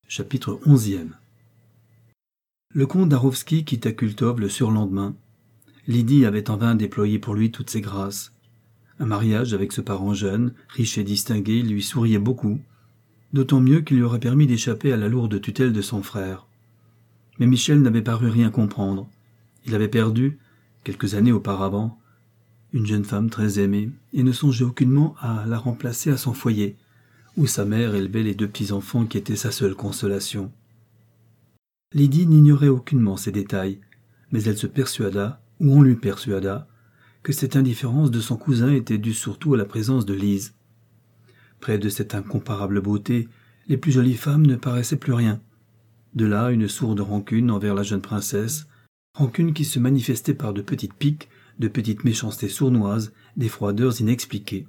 Chapitre 11. Le comte Darovski quitta Kultov le surlendemain. Lydie avait en vain déployé pour lui toutes ses grâces. Un mariage avec ce parent jeune, riche et distingué, lui souriait beaucoup, d'autant mieux qu'il lui aurait permis d'échapper à la lourde tutelle de son frère. Mais Michel n'avait paru rien comprendre. Il avait perdu, quelques années auparavant, une jeune femme très aimée, et ne songeait aucunement à la remplacer à son foyer, où sa mère élevait les 2 petits-enfants qui étaient sa seule consolation. Lydie n'ignorait aucunement ces détails, mais elle se persuada, ou on lui persuada, que cette indifférence de son cousin était due surtout à la présence de Lise. Près de cette incomparable beauté, les plus jolies femmes ne paraissaient plus rien. De là une sourde rancune envers la jeune princesse, rancune qui se manifestait par de petites piques, de petites méchancetés sournoises, des froideurs inexpliquées.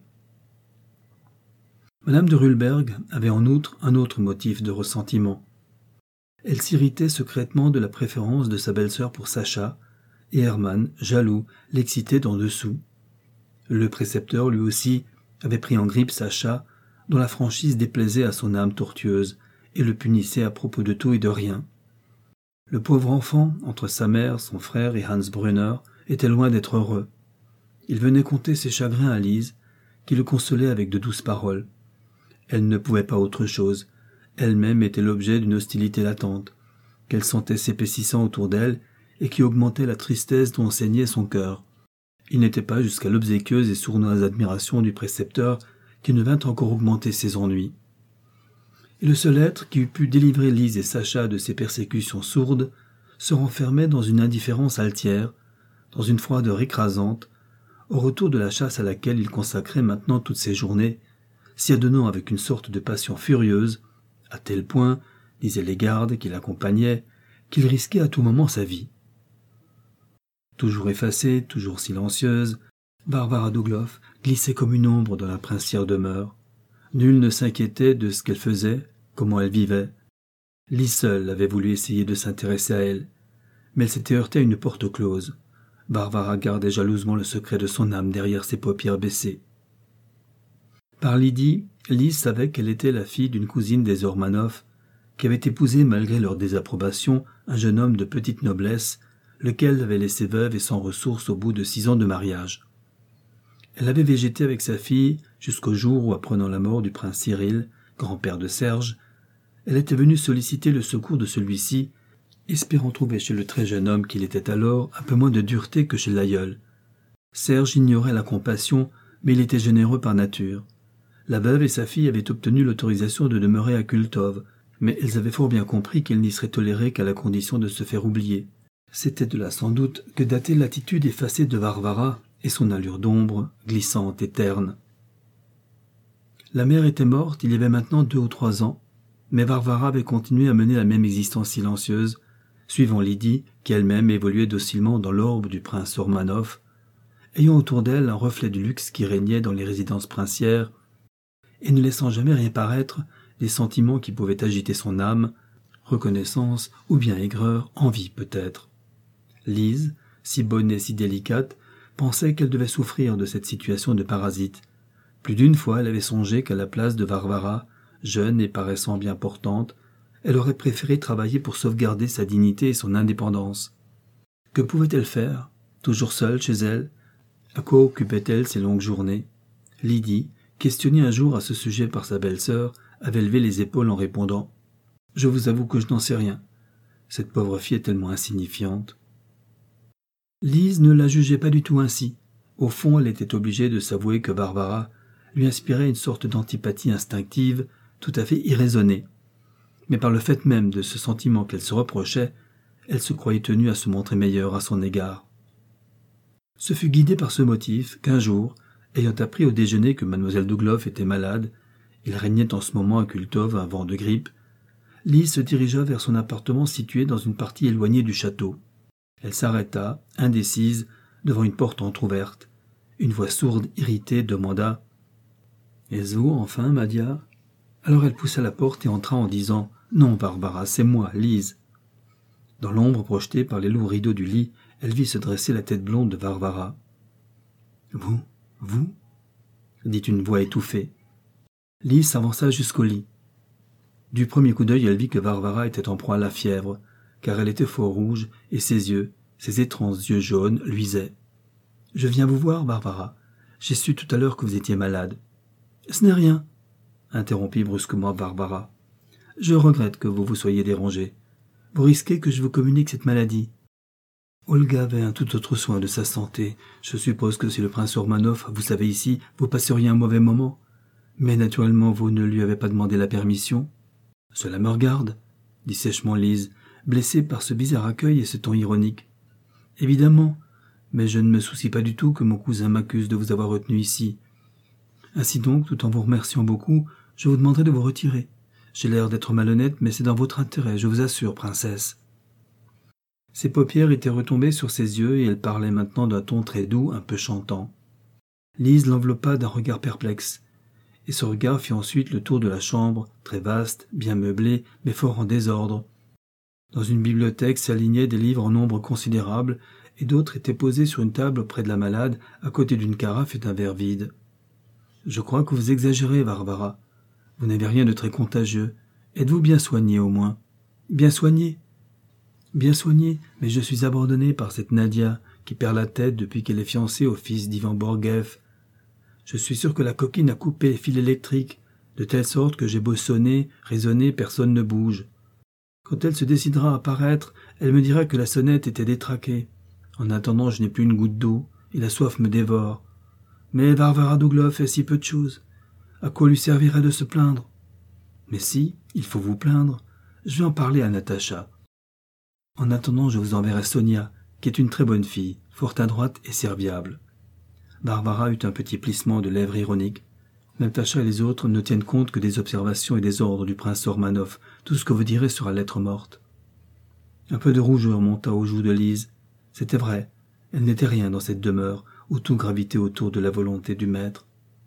Madame de Rulberg avait en outre un autre motif de ressentiment. Elle s'irritait secrètement de la préférence de sa belle-sœur pour Sacha, et Hermann, jaloux, l'excitait d'en dessous. Le précepteur, lui aussi, avait pris en grippe Sacha, dont la franchise déplaisait à son âme tortueuse, et le punissait à propos de tout et de rien. Le pauvre enfant, entre sa mère, son frère et Hans Brunner, était loin d'être heureux. Il venait conter ses chagrins à Lise, qui le consolait avec de douces paroles. Elle ne pouvait pas autre chose. Elle-même était l'objet d'une hostilité latente, qu'elle sentait s'épaississant autour d'elle et qui augmentait la tristesse dont saignait son cœur. Il n'était pas jusqu'à l'obséquieuse et sournoise admiration du précepteur qui ne vint encore augmenter ses ennuis. Et le seul être qui eût pu délivrer Lise et Sacha de ces persécutions sourdes se renfermait dans une indifférence altière, dans une froideur écrasante, au retour de la chasse à laquelle il consacrait maintenant toutes ses journées, s'y adonnant avec une sorte de passion furieuse, à tel point, disaient les gardes qui l'accompagnaient, qu'il risquait à tout moment sa vie. Toujours effacée, toujours silencieuse, Varvara Douglov glissait comme une ombre dans la princière demeure. Nul ne s'inquiétait de ce qu'elle faisait, comment elle vivait. Lise seule avait voulu essayer de s'intéresser à elle, mais elle s'était heurtée à une porte close. Varvara gardait jalousement le secret de son âme derrière ses paupières baissées. Par Lydie, Lise savait qu'elle était la fille d'une cousine des Ormanov, qui avait épousé malgré leur désapprobation un jeune homme de petite noblesse, lequel avait laissé veuve et sans ressources au bout de 6 ans de mariage. Elle avait végété avec sa fille jusqu'au jour où, apprenant la mort du prince Cyril, grand-père de Serge, elle était venue solliciter le secours de celui-ci, espérant trouver chez le très jeune homme qu'il était alors un peu moins de dureté que chez l'aïeul. Serge ignorait la compassion, mais il était généreux par nature. La veuve et sa fille avaient obtenu l'autorisation de demeurer à Kultov, mais elles avaient fort bien compris qu'ils n'y seraient tolérés qu'à la condition de se faire oublier. C'était de là sans doute que datait l'attitude effacée de Varvara et son allure d'ombre, glissante et terne. La mère était morte il y avait maintenant 2 ou 3 ans, mais Varvara avait continué à mener la même existence silencieuse, suivant Lydie, qui elle-même évoluait docilement dans l'orbe du prince Ormanov, ayant autour d'elle un reflet du luxe qui régnait dans les résidences princières, et ne laissant jamais rien paraître des sentiments qui pouvaient agiter son âme, reconnaissance ou bien aigreur, envie peut-être. Lise, si bonne et si délicate, pensait qu'elle devait souffrir de cette situation de parasite. Plus d'une fois elle avait songé qu'à la place de Varvara, jeune et paraissant bien portante, elle aurait préféré travailler pour sauvegarder sa dignité et son indépendance. Que pouvait-elle faire, toujours seule chez elle? À quoi occupait-elle ses longues journées? Lydie, questionnée un jour à ce sujet par sa belle-sœur, avait levé les épaules en répondant « Je vous avoue que je n'en sais rien. Cette pauvre fille est tellement insignifiante. » Lise ne la jugeait pas du tout ainsi. Au fond, elle était obligée de s'avouer que Varvara lui inspirait une sorte d'antipathie instinctive, tout à fait irraisonnée. Mais par le fait même de ce sentiment qu'elle se reprochait, elle se croyait tenue à se montrer meilleure à son égard. Ce fut guidé par ce motif qu'un jour, ayant appris au déjeuner que mademoiselle Douglov était malade, il régnait en ce moment à Kultov un vent de grippe, Lise se dirigea vers son appartement situé dans une partie éloignée du château. Elle s'arrêta, indécise, devant une porte entr'ouverte. Une voix sourde, irritée, demanda « Est-ce vous, enfin, Madia ?» Alors elle poussa la porte et entra en disant « Non, Barbara, c'est moi, Lise. » Dans l'ombre projetée par les lourds rideaux du lit, elle vit se dresser la tête blonde de Varvara. « Vous ?» dit une voix étouffée. Lise s'avança jusqu'au lit. Du premier coup d'œil, elle vit que Varvara était en proie à la fièvre, car elle était fort rouge, et ses étranges yeux jaunes, luisaient. « Je viens vous voir, Varvara. J'ai su tout à l'heure que vous étiez malade. »« Ce n'est rien, » interrompit brusquement Varvara. « Je regrette que vous vous soyez dérangée. Vous risquez que je vous communique cette maladie. Olga avait un tout autre soin de sa santé. Je suppose que si le prince Ormanov vous savez ici, vous passeriez un mauvais moment. Mais naturellement, vous ne lui avez pas demandé la permission. »« Cela me regarde, » dit sèchement Lise, blessée par ce bizarre accueil et ce ton ironique. « Évidemment, mais je ne me soucie pas du tout que mon cousin m'accuse de vous avoir retenu ici. Ainsi donc, tout en vous remerciant beaucoup, je vous demanderai de vous retirer. J'ai l'air d'être malhonnête, mais c'est dans votre intérêt, je vous assure, princesse. » Ses paupières étaient retombées sur ses yeux et elle parlait maintenant d'un ton très doux, un peu chantant. Lise l'enveloppa d'un regard perplexe, et ce regard fit ensuite le tour de la chambre, très vaste, bien meublée, mais fort en désordre. Dans une bibliothèque s'alignaient des livres en nombre considérable, et d'autres étaient posés sur une table près de la malade, à côté d'une carafe et d'un verre vide. « Je crois que vous exagérez, Varvara. Vous n'avez rien de très contagieux. Êtes-vous bien soignée, au moins ? » « Bien soignée ? » « Bien soignée, mais je suis abandonnée par cette Nadia, qui perd la tête depuis qu'elle est fiancée au fils d'Ivan Borghev. Je suis sûr que la coquine a coupé les fils électriques, de telle sorte que j'ai beau sonner, résonner, personne ne bouge. Quand elle se décidera à paraître, elle me dira que la sonnette était détraquée. En attendant, je n'ai plus une goutte d'eau, et la soif me dévore. Mais Varvara Douglov fait si peu de choses. À quoi lui servirait de se plaindre ? Mais si, il faut vous plaindre. Je vais en parler à Natacha. En attendant, je vous enverrai Sonia, qui est une très bonne fille, fort adroite et serviable. » Varvara eut un petit plissement de lèvres ironique. Natacha et les autres ne tiennent compte que des observations et des ordres du prince Ormanov. Tout ce que vous direz sera lettre morte. Un peu de rougeur monta aux joues de Lise. C'était vrai, elle n'était rien dans cette demeure, où tout gravitait autour de la volonté du maître.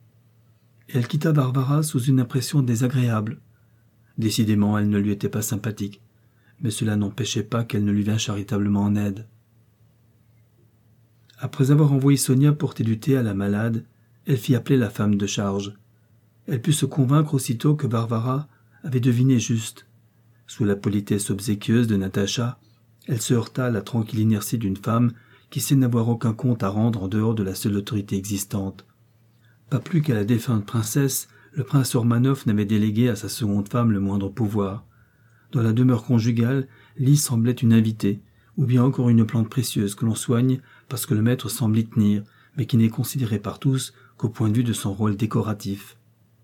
Et elle quitta Varvara sous une impression désagréable. Décidément, elle ne lui était pas sympathique. Mais cela n'empêchait pas qu'elle ne lui vînt charitablement en aide. Après avoir envoyé Sonia porter du thé à la malade, elle fit appeler la femme de charge. Elle put se convaincre aussitôt que Varvara avait deviné juste. Sous la politesse obséquieuse de Natacha, elle se heurta à la tranquille inertie d'une femme qui sait n'avoir aucun compte à rendre en dehors de la seule autorité existante. Pas plus qu'à la défunte princesse, le prince Ormanov n'avait délégué à sa seconde femme le moindre pouvoir. Dans la demeure conjugale, Lise semblait une invitée, ou bien encore une plante précieuse que l'on soigne parce que le maître semble y tenir, mais qui n'est considérée par tous qu'au point de vue de son rôle décoratif.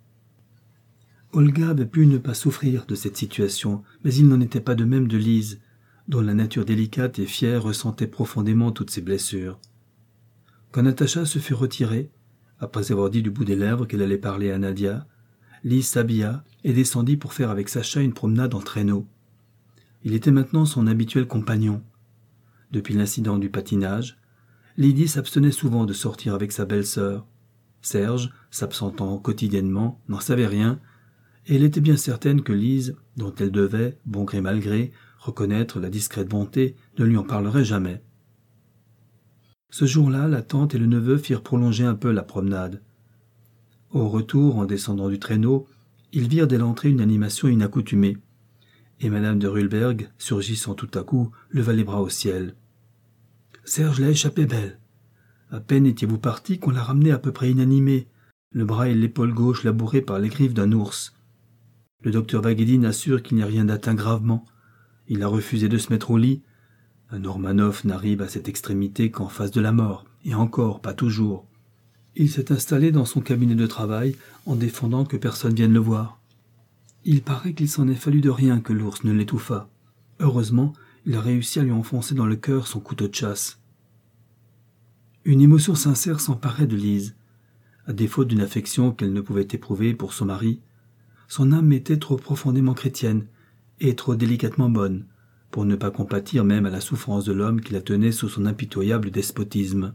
Olga avait pu ne pas souffrir de cette situation, mais il n'en était pas de même de Lise, dont la nature délicate et fière ressentait profondément toutes ses blessures. Quand Natacha se fut retirée, après avoir dit du bout des lèvres qu'elle allait parler à Nadia, Lise s'habilla et descendit pour faire avec Sacha une promenade en traîneau. Il était maintenant son habituel compagnon. Depuis l'incident du patinage, Lydie s'abstenait souvent de sortir avec sa belle-sœur. Serge, s'absentant quotidiennement, n'en savait rien, et elle était bien certaine que Lise, dont elle devait, bon gré mal gré, reconnaître la discrète bonté, ne lui en parlerait jamais. Ce jour-là, la tante et le neveu firent prolonger un peu la promenade. Au retour, en descendant du traîneau, ils virent dès l'entrée une animation inaccoutumée, et madame de Rulberg, surgissant tout à coup, leva les bras au ciel. « Serge l'a échappé belle. À peine étiez-vous parti qu'on l'a ramené à peu près inanimé, le bras et l'épaule gauche labourés par les griffes d'un ours. Le docteur Vaguedine assure qu'il n'y a rien d'atteint gravement. Il a refusé de se mettre au lit. Un Ormanov n'arrive à cette extrémité qu'en face de la mort, et encore, pas toujours. Il s'est installé dans son cabinet de travail en défendant que personne vienne le voir. Il paraît qu'il s'en est fallu de rien que l'ours ne l'étouffât. Heureusement, il a réussi à lui enfoncer dans le cœur son couteau de chasse. » Une émotion sincère s'emparait de Lise. À défaut d'une affection qu'elle ne pouvait éprouver pour son mari, son âme était trop profondément chrétienne et trop délicatement bonne pour ne pas compatir même à la souffrance de l'homme qui la tenait sous son impitoyable despotisme.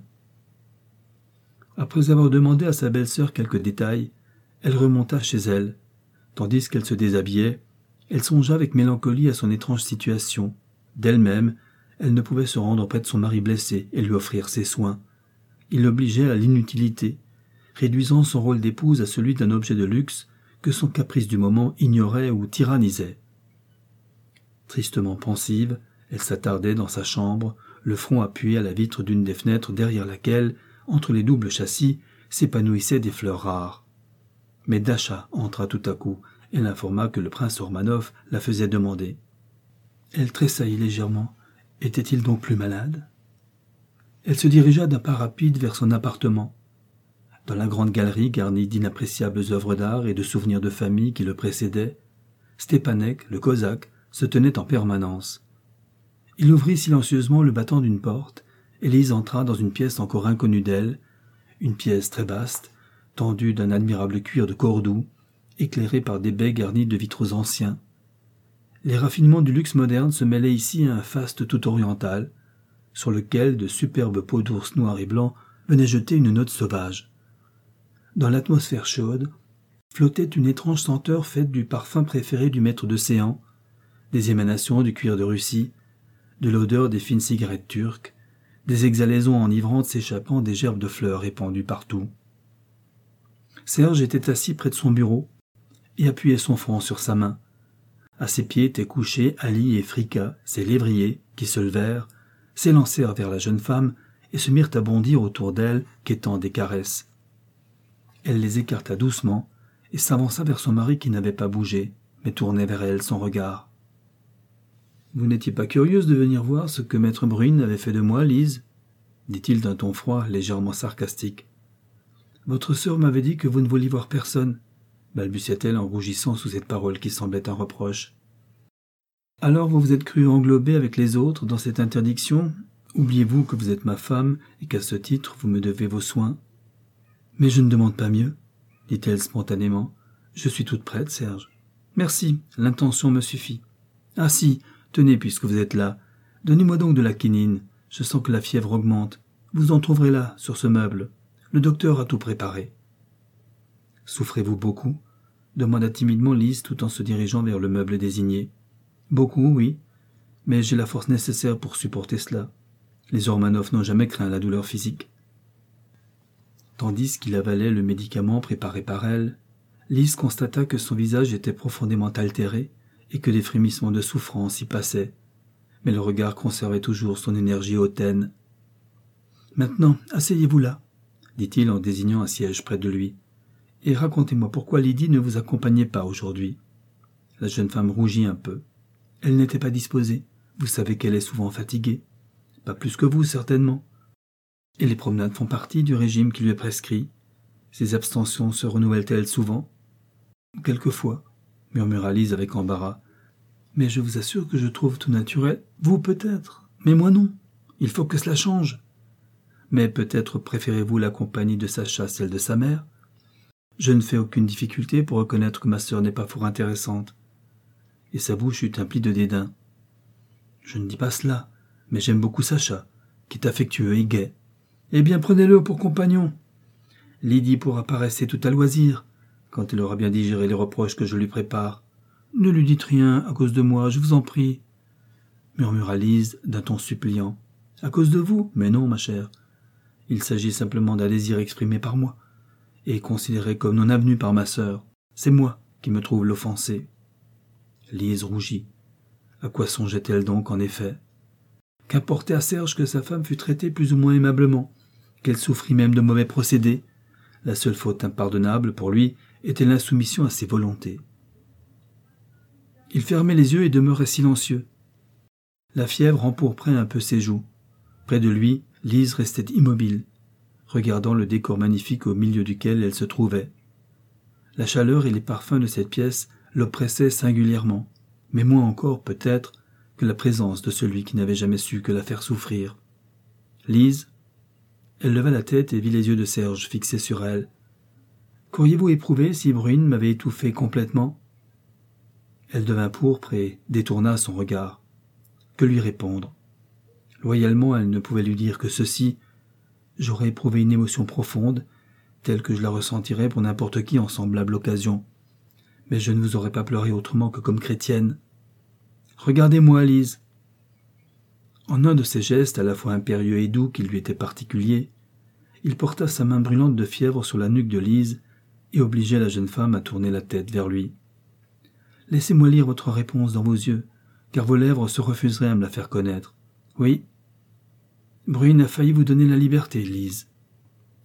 Après avoir demandé à sa belle-sœur quelques détails, elle remonta chez elle. Tandis qu'elle se déshabillait, elle songea avec mélancolie à son étrange situation. D'elle-même, elle ne pouvait se rendre près de son mari blessé et lui offrir ses soins. Il l'obligeait à l'inutilité, réduisant son rôle d'épouse à celui d'un objet de luxe que son caprice du moment ignorait ou tyrannisait. Tristement pensive, elle s'attardait dans sa chambre, le front appuyé à la vitre d'une des fenêtres derrière laquelle, entre les doubles châssis, s'épanouissaient des fleurs rares. Mais Dasha entra tout à coup et l'informa que le prince Ormanov la faisait demander. Elle tressaillit légèrement. Était-il donc plus malade? Elle se dirigea d'un pas rapide vers son appartement. Dans la grande galerie garnie d'inappréciables œuvres d'art et de souvenirs de famille qui le précédaient, Stepanek, le cosaque, se tenait en permanence. Il ouvrit silencieusement le battant d'une porte, et Lise entra dans une pièce encore inconnue d'elle, une pièce très vaste, tendue d'un admirable cuir de Cordoue, éclairée par des baies garnies de vitraux anciens. Les raffinements du luxe moderne se mêlaient ici à un faste tout oriental, sur lequel de superbes peaux d'ours noirs et blancs venaient jeter une note sauvage. Dans l'atmosphère chaude, flottait une étrange senteur faite du parfum préféré du maître d'océan, des émanations du cuir de Russie, de l'odeur des fines cigarettes turques, des exhalaisons enivrantes s'échappant des gerbes de fleurs répandues partout. Serge était assis près de son bureau et appuyait son front sur sa main. À ses pieds étaient couchés Ali et Frika, ses lévriers, qui se levèrent, s'élancèrent vers la jeune femme et se mirent à bondir autour d'elle, quêtant des caresses. Elle les écarta doucement et s'avança vers son mari qui n'avait pas bougé, mais tournait vers elle son regard. « Vous n'étiez pas curieuse de venir voir ce que maître Bruyn avait fait de moi, Lise ?» dit-il d'un ton froid, légèrement sarcastique. « Votre sœur m'avait dit que vous ne vouliez voir personne, » balbutia-t-elle en rougissant sous cette parole qui semblait un reproche. « Alors vous vous êtes cru englobée avec les autres dans cette interdiction? Oubliez-vous que vous êtes ma femme et qu'à ce titre vous me devez vos soins? »« Mais je ne demande pas mieux, » dit-elle spontanément. « Je suis toute prête, Serge. »« Merci, l'intention me suffit. »« Ah si, tenez puisque vous êtes là. Donnez-moi donc de la quinine. Je sens que la fièvre augmente. Vous en trouverez là, sur ce meuble. Le docteur a tout préparé. »« Souffrez-vous beaucoup ?» demanda timidement Lise tout en se dirigeant vers le meuble désigné. « Beaucoup, oui. Mais j'ai la force nécessaire pour supporter cela. Les Ormanov n'ont jamais craint la douleur physique. » Tandis qu'il avalait le médicament préparé par elle, Lise constata que son visage était profondément altéré et que des frémissements de souffrance y passaient, mais le regard conservait toujours son énergie hautaine. « Maintenant, asseyez-vous là, » dit-il en désignant un siège près de lui, « et racontez-moi pourquoi Lydie ne vous accompagnait pas aujourd'hui. » La jeune femme rougit un peu. Elle n'était pas disposée, vous savez qu'elle est souvent fatiguée. Pas plus que vous, certainement. Et les promenades font partie du régime qui lui est prescrit. Ses abstentions se renouvellent-elles souvent? Quelquefois, murmura Lise avec embarras. Mais je vous assure que je trouve tout naturel. Vous peut-être, mais moi non. Il faut que cela change. Mais peut-être préférez-vous la compagnie de Sacha à celle de sa mère? Je ne fais aucune difficulté pour reconnaître que ma sœur n'est pas fort intéressante. Et sa bouche eut un pli de dédain. Je ne dis pas cela, mais j'aime beaucoup Sacha, qui est affectueux et gai. Eh bien, prenez-le pour compagnon. Lydie pourra paresser tout à loisir, quand elle aura bien digéré les reproches que je lui prépare. Ne lui dites rien à cause de moi, je vous en prie, murmura Lise d'un ton suppliant. À cause de vous? Mais non, ma chère. Il s'agit simplement d'un désir exprimé par moi, et considéré comme non avenu par ma sœur. C'est moi qui me trouve l'offensé. Lise rougit. À quoi songeait-elle donc, en effet? Qu'importait à Serge que sa femme fût traitée plus ou moins aimablement, qu'elle souffrit même de mauvais procédés. La seule faute impardonnable pour lui était l'insoumission à ses volontés. Il fermait les yeux et demeurait silencieux. La fièvre empourprait un peu ses joues. Près de lui, Lise restait immobile, regardant le décor magnifique au milieu duquel elle se trouvait. La chaleur et les parfums de cette pièce l'oppressaient singulièrement, mais moins encore, peut-être, que la présence de celui qui n'avait jamais su que la faire souffrir. Lise, elle leva la tête et vit les yeux de Serge fixés sur elle. Qu'auriez-vous éprouvé si Bruyn m'avait étouffé complètement? Elle devint pourpre et détourna son regard. Que lui répondre? Loyalement, elle ne pouvait lui dire que ceci. J'aurais éprouvé une émotion profonde, telle que je la ressentirais pour n'importe qui en semblable occasion. Mais je ne vous aurais pas pleuré autrement que comme chrétienne. Regardez-moi, Lise. En un de ces gestes à la fois impérieux et doux qui lui étaient particuliers, il porta sa main brûlante de fièvre sur la nuque de Lise et obligeait la jeune femme à tourner la tête vers lui. « Laissez-moi lire votre réponse dans vos yeux, car vos lèvres se refuseraient à me la faire connaître. Oui. Bruine a failli vous donner la liberté, Lise. »« Serge »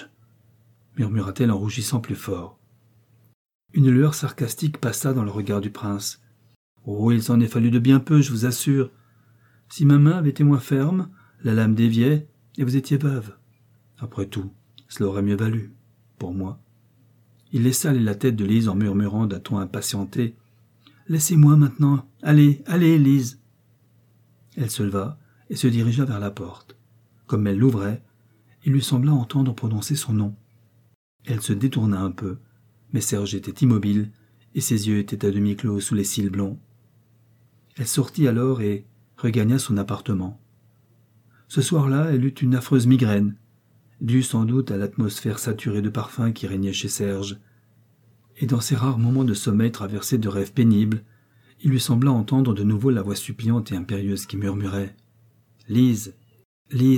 murmura-t-elle en rougissant plus fort. Une lueur sarcastique passa dans le regard du prince. « Oh, il s'en est fallu de bien peu, je vous assure. Si ma main avait été moins ferme, la lame déviait, et vous étiez veuve. Après tout, cela aurait mieux valu, pour moi. » Il laissa aller la tête de Lise en murmurant d'un ton impatienté. « Laissez-moi maintenant. Allez, allez, Lise !» Elle se leva et se dirigea vers la porte. Comme elle l'ouvrait, il lui sembla entendre prononcer son nom. Elle se détourna un peu, mais Serge était immobile et ses yeux étaient à demi clos sous les cils blonds. Elle sortit alors et regagna son appartement. Ce soir-là, elle eut une affreuse migraine, due sans doute à l'atmosphère saturée de parfums qui régnait chez Serge. Et dans ces rares moments de sommeil traversés de rêves pénibles, il lui sembla entendre de nouveau la voix suppliante et impérieuse qui murmurait « Lise, Lise !»